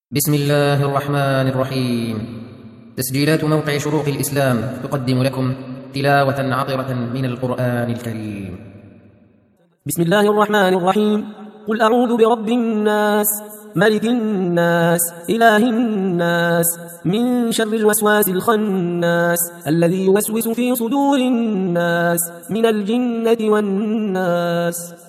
بسم الله الرحمن الرحيم. تسجيلات موقع شروق الإسلام تقدم لكم تلاوة عطرة من القرآن الكريم. بسم الله الرحمن الرحيم. قل أعوذ برب الناس، ملك الناس، إله الناس، من شر الوسواس الخناس الذي يوسوس في صدور الناس من الجنة والناس.